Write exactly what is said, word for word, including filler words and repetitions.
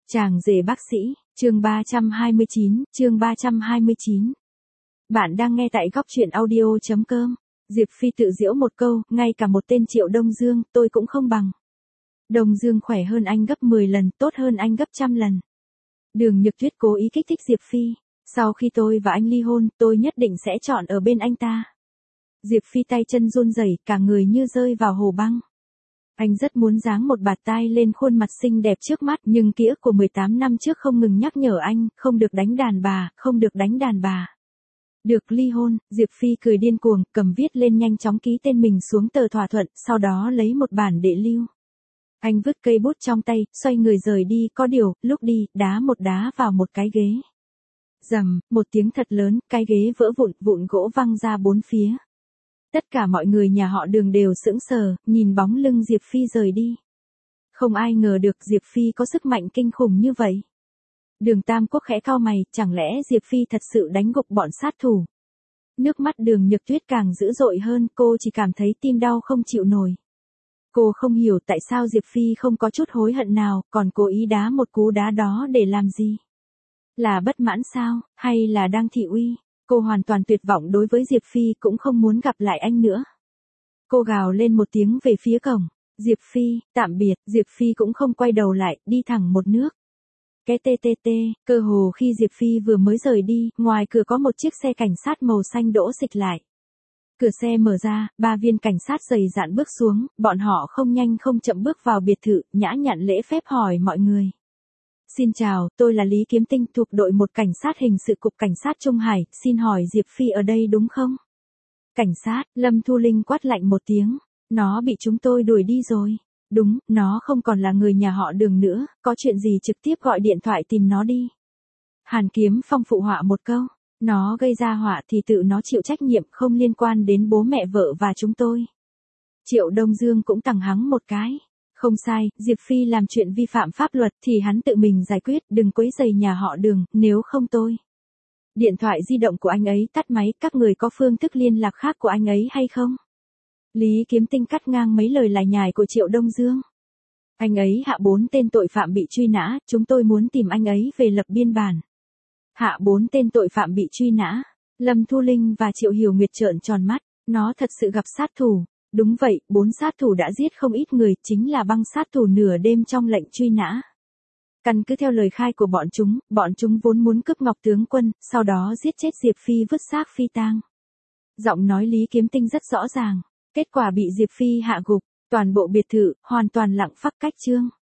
Chàng rể bác sĩ, chương ba trăm hai mươi chín, chương ba trăm hai mươi chín. Bạn đang nghe tại góc truyện audio chấm com. Diệp Phi tự giễu một câu, ngay cả một tên Triệu Đông Dương, tôi cũng không bằng. Đông Dương khỏe hơn anh gấp mười lần, tốt hơn anh gấp trăm lần. Đường Nhược Tuyết cố ý kích thích Diệp Phi. Sau khi tôi và anh ly hôn, tôi nhất định sẽ chọn ở bên anh ta. Diệp Phi tay chân run rẩy, cả người như rơi vào hồ băng. Anh rất muốn giáng một bạt tai lên khuôn mặt xinh đẹp trước mắt, nhưng ký ức của mười tám năm trước không ngừng nhắc nhở anh, không được đánh đàn bà, không được đánh đàn bà. Được ly hôn, Diệp Phi cười điên cuồng, cầm viết lên nhanh chóng ký tên mình xuống tờ thỏa thuận, sau đó lấy một bản đệ lưu. Anh vứt cây bút trong tay, xoay người rời đi, có điều, lúc đi, đá một đá vào một cái ghế. Rầm, một tiếng thật lớn, cái ghế vỡ vụn, vụn gỗ văng ra bốn phía. Tất cả mọi người nhà họ Đường đều sững sờ, nhìn bóng lưng Diệp Phi rời đi. Không ai ngờ được Diệp Phi có sức mạnh kinh khủng như vậy. Đường Tam Quốc khẽ cau mày, chẳng lẽ Diệp Phi thật sự đánh gục bọn sát thủ. Nước mắt Đường Nhược Tuyết càng dữ dội hơn, cô chỉ cảm thấy tim đau không chịu nổi. Cô không hiểu tại sao Diệp Phi không có chút hối hận nào, còn cố ý đá một cú đá đó để làm gì? Là bất mãn sao, hay là đang thị uy? Cô hoàn toàn tuyệt vọng đối với Diệp Phi, cũng không muốn gặp lại anh nữa. Cô gào lên một tiếng về phía cổng. Diệp Phi, tạm biệt. Diệp Phi cũng không quay đầu lại, đi thẳng một nước. Cái tê tê tê, cơ hồ khi Diệp Phi vừa mới rời đi, ngoài cửa có một chiếc xe cảnh sát màu xanh đỗ xịch lại. Cửa xe mở ra, ba viên cảnh sát dày dạn bước xuống, bọn họ không nhanh không chậm bước vào biệt thự, nhã nhặn lễ phép hỏi mọi người. Xin chào, tôi là Lý Kiếm Tinh thuộc đội một cảnh sát hình sự cục cảnh sát Trung Hải, xin hỏi Diệp Phi ở đây đúng không? Cảnh sát, Lâm Thu Linh quát lạnh một tiếng, nó bị chúng tôi đuổi đi rồi. Đúng, nó không còn là người nhà họ Đường nữa, có chuyện gì trực tiếp gọi điện thoại tìm nó đi. Hàn Kiếm Phong phụ họa một câu, nó gây ra họa thì tự nó chịu trách nhiệm, không liên quan đến bố mẹ vợ và chúng tôi. Triệu Đông Dương cũng tằng hắng một cái. Không sai, Diệp Phi làm chuyện vi phạm pháp luật thì hắn tự mình giải quyết, đừng quấy rầy nhà họ Đường, nếu không tôi. Điện thoại di động của anh ấy tắt máy, các người có phương thức liên lạc khác của anh ấy hay không? Lý Kiếm Tinh cắt ngang mấy lời lải nhải của Triệu Đông Dương. Anh ấy hạ bốn tên tội phạm bị truy nã, chúng tôi muốn tìm anh ấy về lập biên bản. Hạ bốn tên tội phạm bị truy nã. Lâm Thu Linh và Triệu Hiểu Nguyệt trợn tròn mắt, nó thật sự gặp sát thủ. Đúng vậy, bốn sát thủ đã giết không ít người, chính là băng sát thủ nửa đêm trong lệnh truy nã. Căn cứ theo lời khai của bọn chúng, bọn chúng vốn muốn cướp Ngọc tướng quân, sau đó giết chết Diệp Phi vứt xác phi tang. Giọng nói Lý Kiếm Tinh rất rõ ràng, kết quả bị Diệp Phi hạ gục, toàn bộ biệt thự, hoàn toàn lặng phắc cách chương.